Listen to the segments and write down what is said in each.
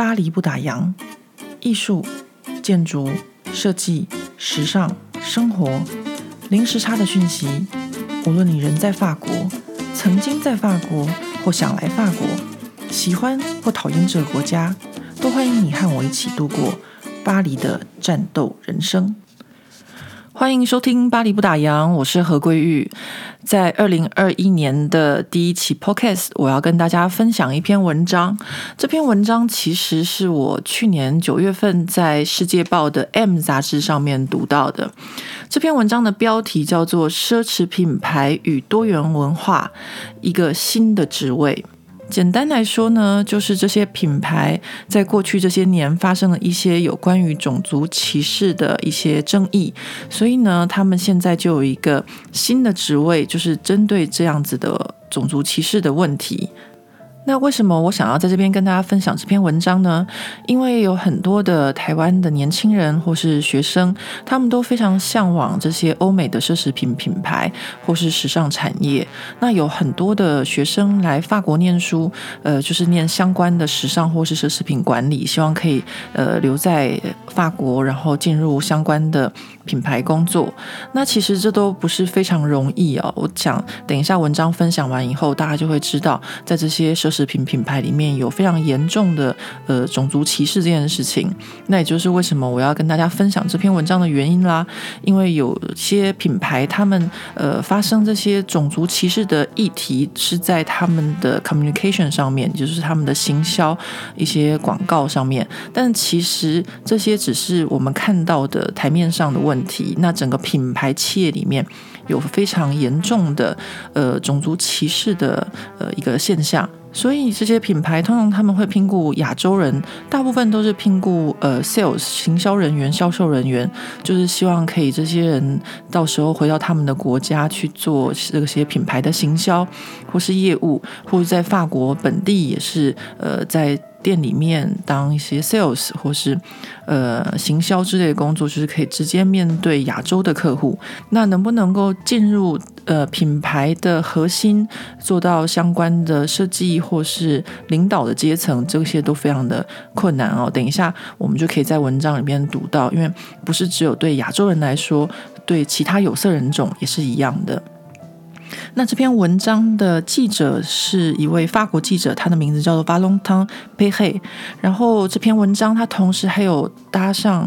巴黎不打烊，艺术、建筑、设计、时尚、生活，零时差的讯息。无论你人在法国，曾经在法国，或想来法国，喜欢或讨厌这个国家，都欢迎你和我一起度过巴黎的战斗人生。欢迎收听巴黎不打烊，我是何桂玉。在2021年的第一期 podcast， 我要跟大家分享一篇文章。这篇文章其实是我去年9月份在世界报的 M 杂志上面读到的。这篇文章的标题叫做《奢侈品牌与多元文化：一个新的职位》。简单来说呢，就是这些品牌在过去这些年发生了一些有关于种族歧视的一些争议，所以呢，他们现在就有一个新的职位，就是针对这样子的种族歧视的问题。那为什么我想要在这边跟大家分享这篇文章呢？因为有很多的台湾的年轻人或是学生，他们都非常向往这些欧美的奢侈品品牌或是时尚产业。那有很多的学生来法国念书，就是念相关的时尚或是奢侈品管理，希望可以留在法国，然后进入相关的品牌工作。那其实这都不是非常容易哦。我想等一下文章分享完以后，大家就会知道，在这些奢侈品品牌里面有非常严重的种族歧视这件事情。那也就是为什么我要跟大家分享这篇文章的原因啦。因为有些品牌他们发生这些种族歧视的议题是在他们的 communication 上面，就是他们的行销一些广告上面，但其实这些只是我们看到的台面上的问题。那整个品牌企业里面有非常严重的种族歧视的一个现象。所以这些品牌通常他们会聘雇亚洲人，大部分都是聘雇sales 行销人员、销售人员，就是希望可以这些人到时候回到他们的国家去做这些品牌的行销或是业务，或者在法国本地也是在店里面当一些 sales 或是行销之类的工作，就是可以直接面对亚洲的客户。那能不能够进入品牌的核心，做到相关的设计或是领导的阶层，这些都非常的困难哦。等一下我们就可以在文章里面读到，因为不是只有对亚洲人来说，对其他有色人种也是一样的。那这篇文章的记者是一位法国记者，他的名字叫做 Valentin Perret。然后这篇文章他同时还有搭上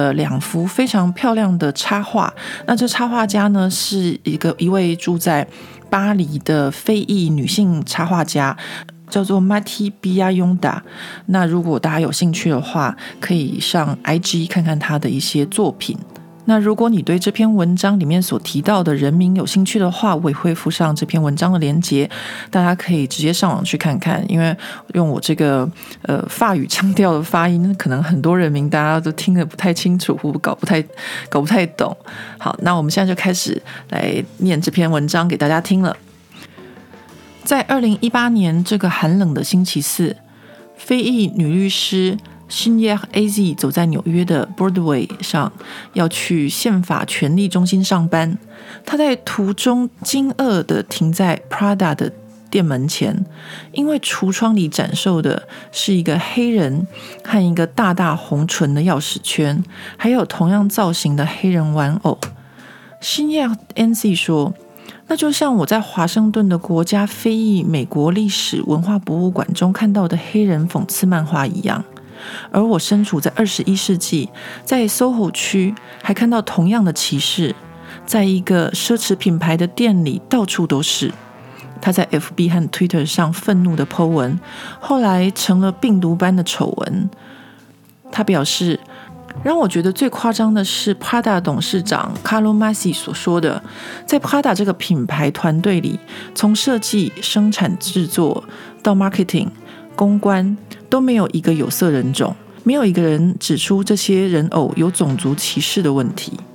2幅非常漂亮的插画。那这插画家呢是一位住在巴黎的非裔女性插画家，叫做 Mathilde Billionda。 那如果大家有兴趣的话，可以上 IG 看看她的一些作品。那如果你对这篇文章里面所提到的人名有兴趣的话，我也会附上这篇文章的连结，大家可以直接上网去看看。因为用我这个法语腔调的发音，可能很多人名大家都听得不太清楚，或搞不太懂。好，那我们现在就开始来念这篇文章给大家听了。在2018年这个寒冷的星期四，非裔女律师Signère AZ 走在纽约的 Broadway 上，要去宪法权利中心上班。他在途中惊愕地停在 Prada 的店门前，因为橱窗里展售的是一个黑人和一个大大红唇的钥匙圈，还有同样造型的黑人玩偶。Signère AZ 说，那就像我在华盛顿的国家非裔美国历史文化博物馆中看到的黑人讽刺漫画一样。而我身处在21世纪，在 SOHO 区还看到同样的歧视，在一个奢侈品牌的店里到处都是。他在 FB 和 Twitter 上愤怒的 po 文，后来成了病毒般的丑闻。他表示，让我觉得最夸张的是 Prada 董事长 Carlo Massi 所说的，在 Prada 这个品牌团队里，从设计、生产、制作到 marketing、公关都没有一个有色人种，没有一个人指出这些人偶有种族歧视的问题。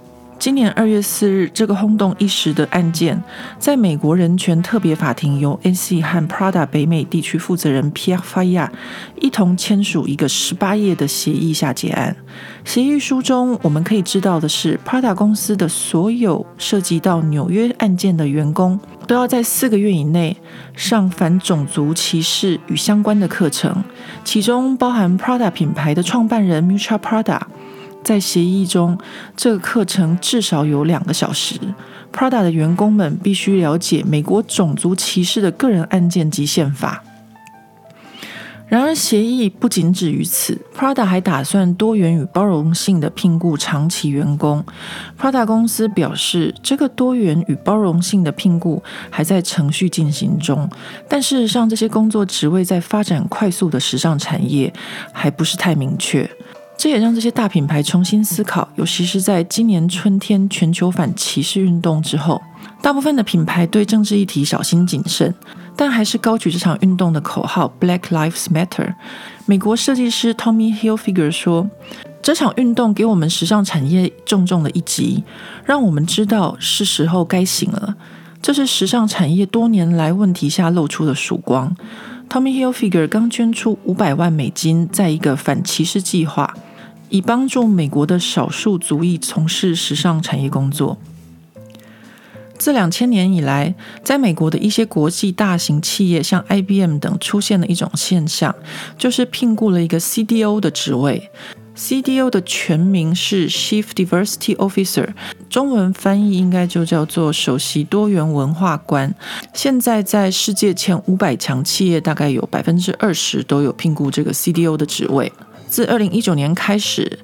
今年2月4日，这个轰动一时的案件，在美国人权特别法庭由 NC 和 Prada 北美地区负责人 Pierre Faya 一同签署一个18页的协议下结案。协议书中，我们可以知道的是 Prada 公司的所有涉及到纽约案件的员工都要在4个月以内上反种族歧视与相关的课程，其中包含 Prada 品牌的创办人 Miuccia Prada。在协议中，这个课程至少有2个小时。Prada 的员工们必须了解美国种族歧视的个人案件及宪法。然而，协议不仅止于此 ，Prada 还打算多元与包容性的聘雇长期员工。Prada 公司表示，这个多元与包容性的聘雇还在程序进行中，但事实上，这些工作职位在发展快速的时尚产业还不是太明确。这也让这些大品牌重新思考，尤其是在今年春天全球反歧视运动之后，大部分的品牌对政治议题小心谨慎，但还是高举这场运动的口号 Black Lives Matter。 美国设计师 Tommy Hilfiger 说，这场运动给我们时尚产业重重的一击，让我们知道是时候该醒了。这是时尚产业多年来问题下露出的曙光。Tommy Hilfiger 刚捐出$500万在一个反歧视计划，以帮助美国的少数族裔从事时尚产业工作。自2000年以来，在美国的一些国际大型企业，像 IBM 等，出现了一种现象，就是聘雇了一个 CDO 的职位。CDO 的全名是 Chief Diversity Officer， 中文翻译应该就叫做首席多元文化官。现在在世界前500强企业，大概有 20% 都有聘雇这个 CDO 的职位。自2019年开始，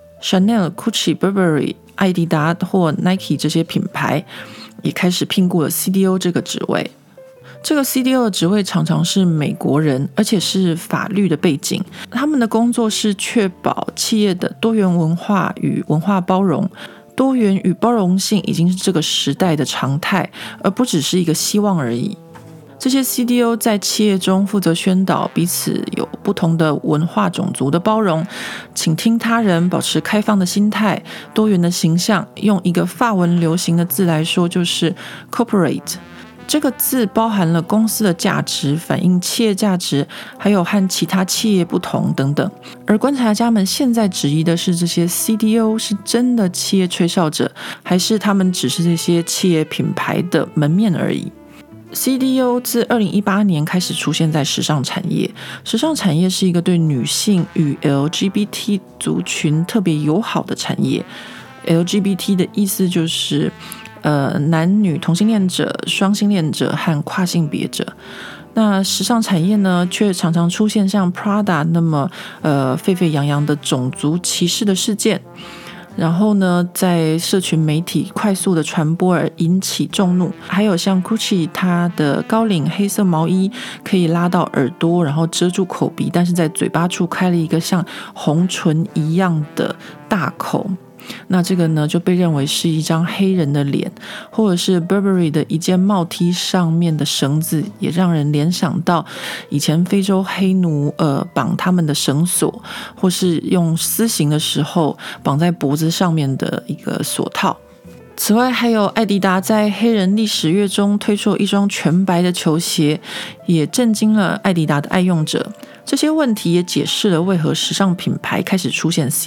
Chanel、Gucci、Burberry、艾迪达或 Nike 这些品牌也开始聘雇了 CDO 这个职位。这个 CDO 的职位常常是美国人，而且是法律的背景。他们的工作是确保企业的多元文化与文化包容。多元与包容性已经是这个时代的常态，而不只是一个希望而已。这些 CDO 在企业中负责宣导彼此有不同的文化种族的包容，倾听他人，保持开放的心态，多元的形象。用一个法文流行的字来说，就是 corporate。这个字包含了公司的价值，反映企业价值，还有和其他企业不同等等。而观察家们现在质疑的是，这些 CDO 是真的企业吹哨者，还是他们只是这些企业品牌的门面而已。CDO 自2018年开始出现在时尚产业。时尚产业是一个对女性与 LGBT 族群特别友好的产业。LGBT 的意思就是男女同性恋者、双性恋者和跨性别者。那时尚产业呢，却常常出现像 Prada 那么沸沸扬扬的种族歧视的事件。然后呢，在社群媒体快速的传播而引起众怒。还有像 Gucci 它的高领黑色毛衣可以拉到耳朵，然后遮住口鼻，但是在嘴巴处开了一个像红唇一样的大口。那这个呢，就被认为是一张黑人的脸。或者是 Burberry 的一件帽 T 上面的绳子，也让人联想到以前非洲黑奴绑他们的绳索，或是用私刑的时候绑在脖子上面的一个锁套。此外，还有艾迪达在黑人历史月中推出一双全白的球鞋，也震惊了艾迪达的爱用者。这些问题也解释了为何时尚品牌开始出现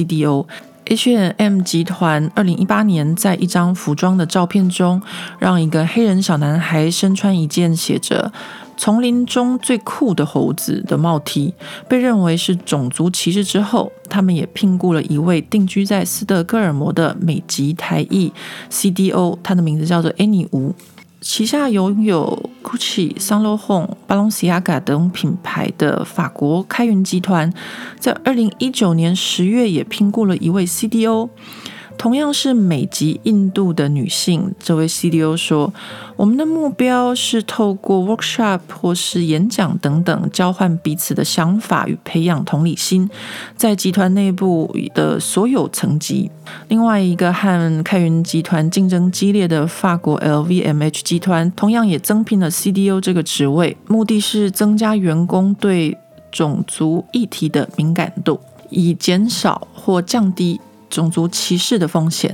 CDO。H&M 集团2018年在一张服装的照片中，让一个黑人小男孩身穿一件写着丛林中最酷的猴子的帽 T， 被认为是种族歧视之后，他们也聘雇了一位定居在斯德哥尔摩的美籍台裔 CDO， 他的名字叫做 Annie Wu。旗下拥有 Gucci、Saint Laurent、Balenciaga 等品牌的法国开云集团，在2019年10月也聘雇了一位 CDO， 同样是美籍印度的女性。这位 CDO 说，我们的目标是透过 workshop 或是演讲等等，交换彼此的想法与培养同理心，在集团内部的所有层级。另外一个和开云集团竞争激烈的法国 LVMH 集团，同样也增聘了 CDO 这个职位，目的是增加员工对种族议题的敏感度，以减少或降低种族歧视的风险。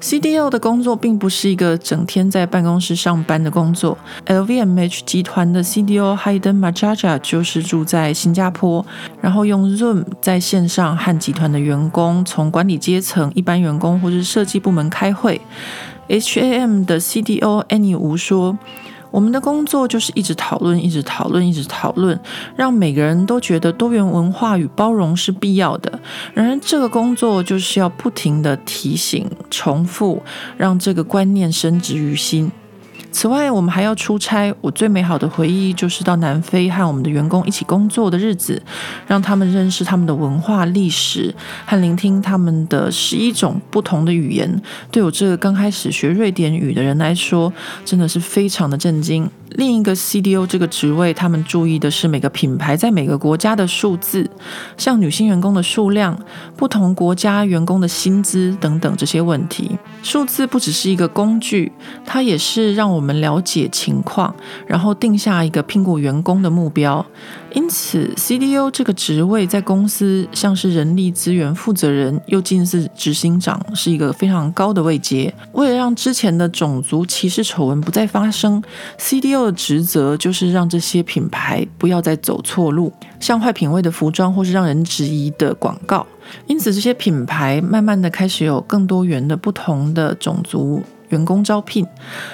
CDO 的工作并不是一个整天在办公室上班的工作。LVMH 集团的 CDO Haydn Majajah 就是住在新加坡，然后用 Zoom 在线上和集团的员工，从管理阶层、一般员工或是设计部门开会。HAM 的 CDO Annie Wu 说，我们的工作就是一直讨论，让每个人都觉得多元文化与包容是必要的。然而这个工作就是要不停地提醒、重复，让这个观念深植于心。此外，我们还要出差。我最美好的回忆就是到南非和我们的员工一起工作的日子，让他们认识他们的文化历史和聆听他们的11种不同的语言。对我这个刚开始学瑞典语的人来说，真的是非常的震惊。另一个 CDO 这个职位，他们注意的是每个品牌在每个国家的数字，像女性员工的数量、不同国家员工的薪资等等这些问题。数字不只是一个工具，它也是让我们了解情况，然后定下一个聘雇员工的目标。因此 CDO 这个职位在公司像是人力资源负责人，又近似执行长，是一个非常高的位阶。为了让之前的种族歧视丑闻不再发生， CDO 的职责就是让这些品牌不要再走错路，像坏品味的服装或是让人质疑的广告。因此这些品牌慢慢的开始有更多元的不同的种族员工招聘。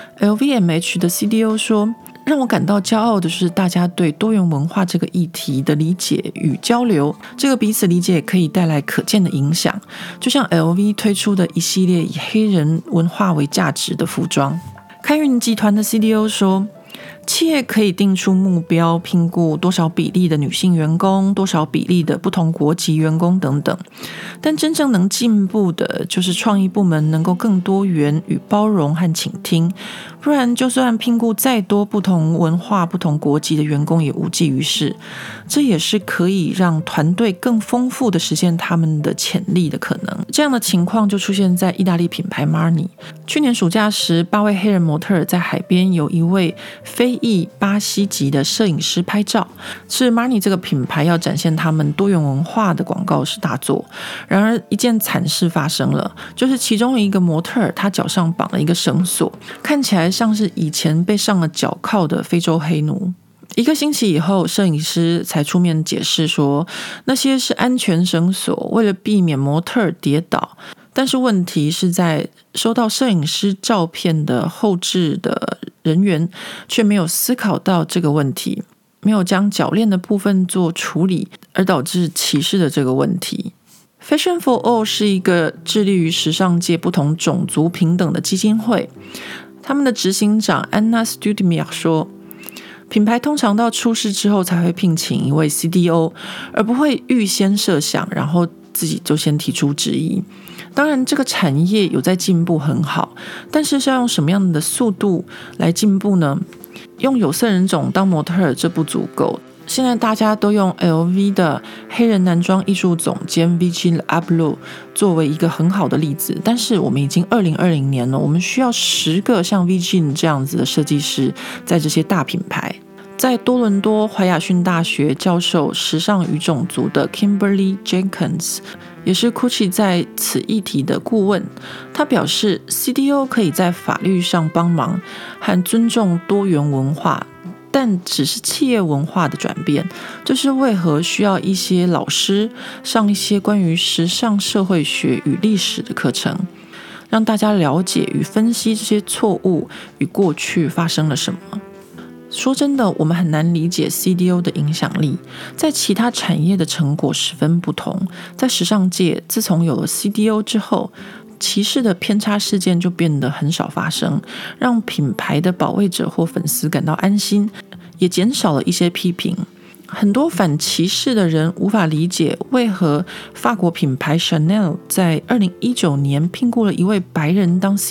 LVMH 的 CDO 说，让我感到骄傲的是大家对多元文化这个议题的理解与交流，这个彼此理解可以带来可见的影响，就像 LV 推出的一系列以黑人文化为价值的服装。开运集团的 CDO 说，企业可以定出目标，聘雇多少比例的女性员工，多少比例的不同国籍员工等等，但真正能进步的就是创意部门能够更多元与包容和倾听，不然就算聘雇再多不同文化、不同国籍的员工也无济于事。这也是可以让团队更丰富的实现他们的潜力的可能。这样的情况就出现在意大利品牌 Marni。 去年暑假时，8位黑人模特在海边有一位非裔巴西籍的摄影师拍照，是 Marni 这个品牌要展现他们多元文化的广告是大作。然而一件惨事发生了，就是其中一个模特他脚上绑了一个绳索，看起来像是以前被上了脚铐的非洲黑奴。1个星期以后，摄影师才出面解释说，那些是安全绳索，为了避免模特跌倒。但是问题是在收到摄影师照片的后制的人员却没有思考到这个问题，没有将铰链的部分做处理，而导致歧视的这个问题。Fashion for All 是一个致力于时尚界不同种族平等的基金会。他们的执行长 Anna Studemir 说，品牌通常到出事之后才会聘请一位 CDO， 而不会预先设想，然后自己就先提出质疑。当然这个产业有在进步很好，但是要用什么样的速度来进步呢？用有色人种当模特儿这不足够。现在大家都用 LV 的黑人男装艺术总监 Virgil Abloh 作为一个很好的例子，但是我们已经2020年了，我们需要10个像 Virgil 这样子的设计师在这些大品牌。在多伦多怀亚逊大学教授时尚与种族的 Kimberly Jenkins 也是 Gucci 在此议题的顾问。他表示 CDO 可以在法律上帮忙和尊重多元文化，但只是企业文化的转变。这是为何需要一些老师上一些关于时尚社会学与历史的课程，让大家了解与分析这些错误与过去发生了什么。说真的，我们很难理解 CDO 的影响力，在其他产业的成果十分不同。在时尚界，自从有了 CDO 之后，歧视的偏差事件就变得很少发生，让品牌的保卫者或粉丝感到安心，也减少了一些批评。很多反歧视的人无法理解为何法国品牌 Chanel 在2019年聘雇了一位白人当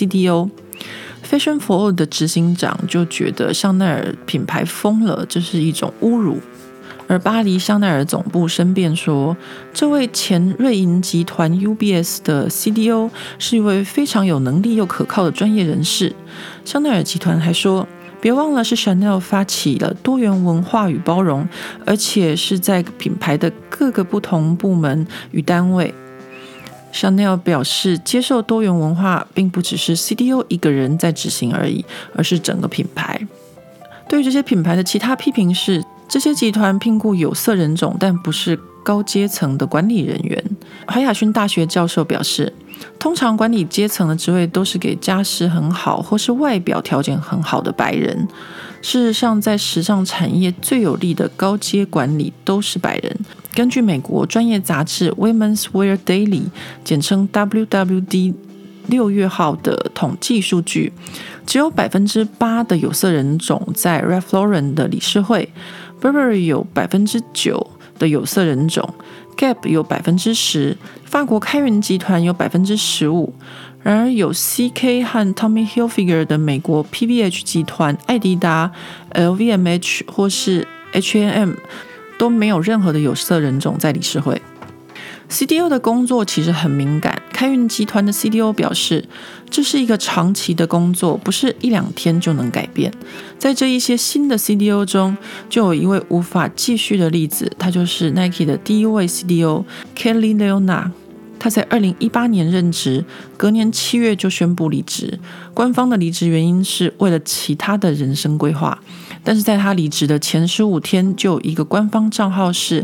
CDO。Fashion for All 的执行长就觉得香奈儿品牌疯了，这是一种侮辱。而巴黎香奈儿总部申辩说，这位前瑞银集团 UBS 的 CDO 是一位非常有能力又可靠的专业人士。香奈儿集团还说，别忘了是 Chanel 发起了多元文化与包容，而且是在品牌的各个不同部门与单位。 Chanel 表示，接受多元文化并不只是 CDO 一个人在执行而已，而是整个品牌。对于这些品牌的其他批评是，这些集团聘雇有色人种，但不是高阶层的管理人员。怀亚勋大学教授表示，通常管理阶层的职位都是给家世很好或是外表条件很好的白人。事实上，在时尚产业最有力的高阶管理都是白人。根据美国专业杂志 Women's Wear Daily 简称 WWD 6月号的统计数据，只有 8% 的有色人种在 Ralph Lauren 的理事会， Burberry 有 9% 的有色人种， Gap 有 10%， 法国开云集团有 15%。然而有 CK 和 Tommy Hilfiger 的美国 PVH 集团、艾迪达、LVMH 或是 H&M 都没有任何的有色人种在理事会。CDO 的工作其实很敏感，开云集团的 CDO 表示，这是一个长期的工作，不是一两天就能改变。在这一些新的 CDO 中，就有一位无法继续的例子，他就是 Nike 的第一位 CDO Kelly Leona。他在2018年任职，隔年7月就宣布离职。官方的离职原因是为了其他的人生规划，但是在他离职的前15天，就有一个官方账号是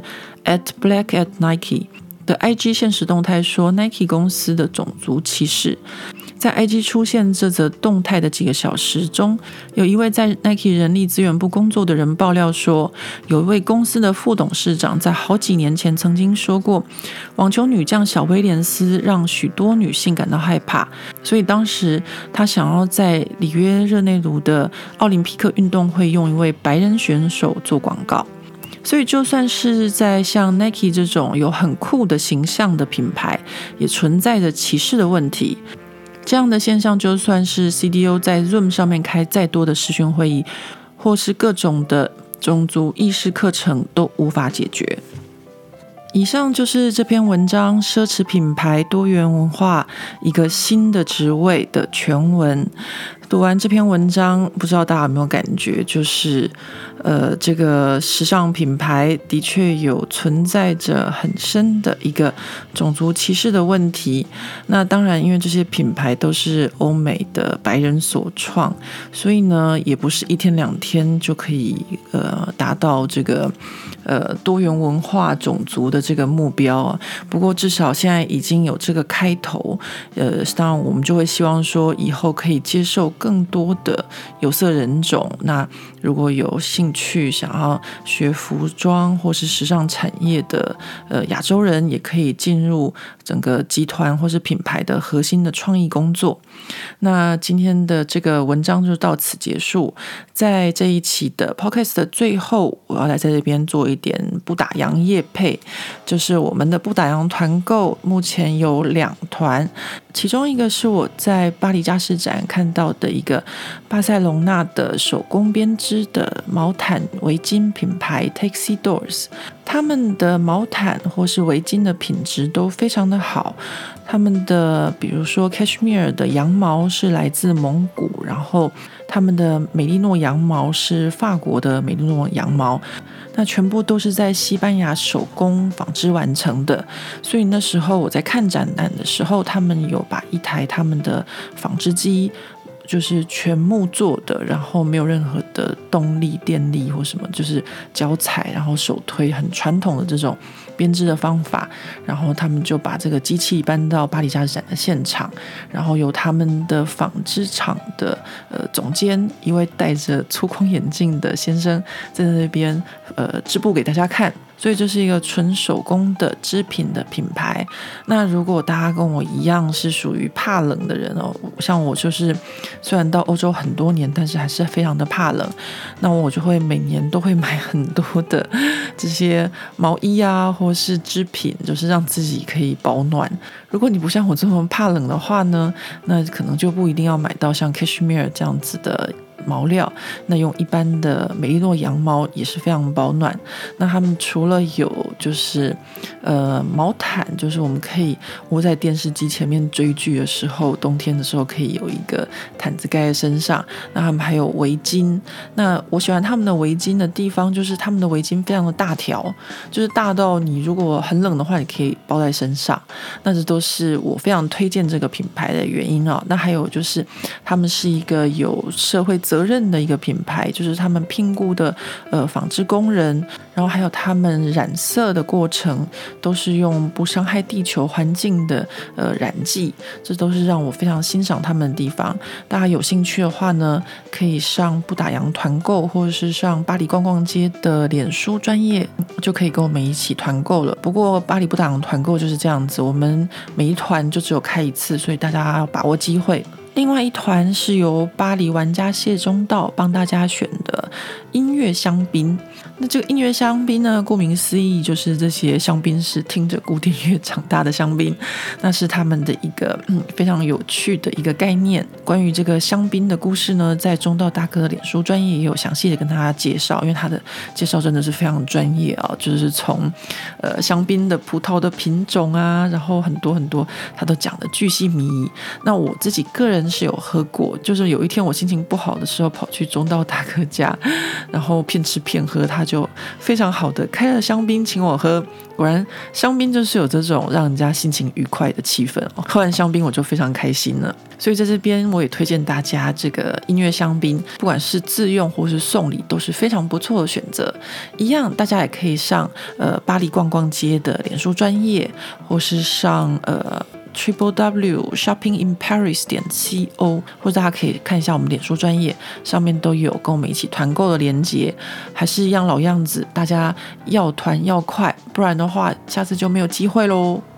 @black@Nike 的 IG 限时动态说 Nike 公司的种族歧视。在 IG 出现这则动态的几个小时中，有一位在 Nike 人力资源部工作的人爆料说，有一位公司的副董事长在好几年前曾经说过，网球女将小威廉斯让许多女性感到害怕，所以当时他想要在里约热内卢的奥林匹克运动会用一位白人选手做广告。所以就算是在像 Nike 这种有很酷的形象的品牌，也存在着歧视的问题。这样的现象，就算是 CDO 在 Zoom 上面开再多的视讯会议，或是各种的种族意识课程，都无法解决。以上就是这篇文章《奢侈品牌多元文化：一个新的职位》的全文。读完这篇文章，不知道大家有没有感觉，就是这个时尚品牌的确有存在着很深的一个种族歧视的问题。那当然，因为这些品牌都是欧美的白人所创，所以呢，也不是一天两天就可以达到这个多元文化种族的这个目标啊。不过至少现在已经有这个开头，当然我们就会希望说以后可以接受更多的有色人种。那如果有兴趣想要学服装或是时尚产业的亚洲人，也可以进入整个集团或是品牌的核心的创意工作。那今天的这个文章就到此结束。在这一期的 Podcast 的最后，我要来在这边做一点不打烊业配，就是我们的不打烊团购目前有2团，其中一个是我在巴黎家饰展看到的一个巴塞隆纳的手工编织的毛毯围巾品牌 Tuxedos， 他们的毛毯或是围巾的品质都非常的好。他们的比如说 Cashmere 的羊毛是来自蒙古，然后他们的美利诺羊毛是法国的美利诺羊毛，那全部都是在西班牙手工纺织完成的。所以那时候我在看展览的时候，他们有把一台他们的纺织机就是全木做的，然后没有任何的动力电力或什么，就是脚踩然后手推，很传统的这种编织的方法。然后他们就把这个机器搬到巴黎家饰展的现场，然后由他们的纺织厂的总监，一位戴着粗框眼镜的先生在那边织布给大家看。所以这是一个纯手工的织品的品牌。那如果大家跟我一样是属于怕冷的人哦，像我就是虽然到欧洲很多年，但是还是非常的怕冷，那我就会每年都会买很多的这些毛衣啊，或是织品，就是让自己可以保暖。如果你不像我这么怕冷的话呢，那可能就不一定要买到像 Cashmere 这样子的毛料，那用一般的美利诺羊毛也是非常保暖。那他们除了有就是毛毯，就是我们可以窝在电视机前面追剧的时候，冬天的时候可以有一个毯子盖在身上。那他们还有围巾，那我喜欢他们的围巾的地方就是他们的围巾非常的大条，就是大到你如果很冷的话你可以包在身上。那这都是我非常推荐这个品牌的原因啊。那还有就是他们是一个有社会责任的一个品牌，就是他们聘雇的纺织工人，然后还有他们染色的过程都是用不伤害地球环境的染剂，这都是让我非常欣赏他们的地方。大家有兴趣的话呢，可以上不打烊团购，或者是上巴黎逛逛街的脸书专页，就可以跟我们一起团购了。不过巴黎不打烊团购就是这样子，我们每一团就只有开一次，所以大家要把握机会。另外一团是由巴黎玩家谢中道帮大家选的音乐香槟。那这个音乐香槟呢，顾名思义就是这些香槟是听着古典乐长大的香槟，那是他们的一个非常有趣的一个概念。关于这个香槟的故事呢，在中道大哥的脸书专页也有详细的跟大家介绍，因为他的介绍真的是非常专业啊，就是从香槟的葡萄的品种啊，然后很多很多他都讲的巨细靡遗。那我自己个人是有喝过，就是有一天我心情不好的时候跑去中道大哥家，然后骗吃骗喝，他就非常好的开了香槟请我喝。果然香槟就是有这种让人家心情愉快的气氛，喝完香槟我就非常开心了。所以在这边我也推荐大家这个音乐香槟，不管是自用或是送礼都是非常不错的选择。一样大家也可以上巴黎逛逛街的脸书专页，或是上www.shoppinginparis.co， 或者大家可以看一下我们脸书专页，上面都有跟我们一起团购的连结。还是一样老样子，大家要团要快，不然的话下次就没有机会咯。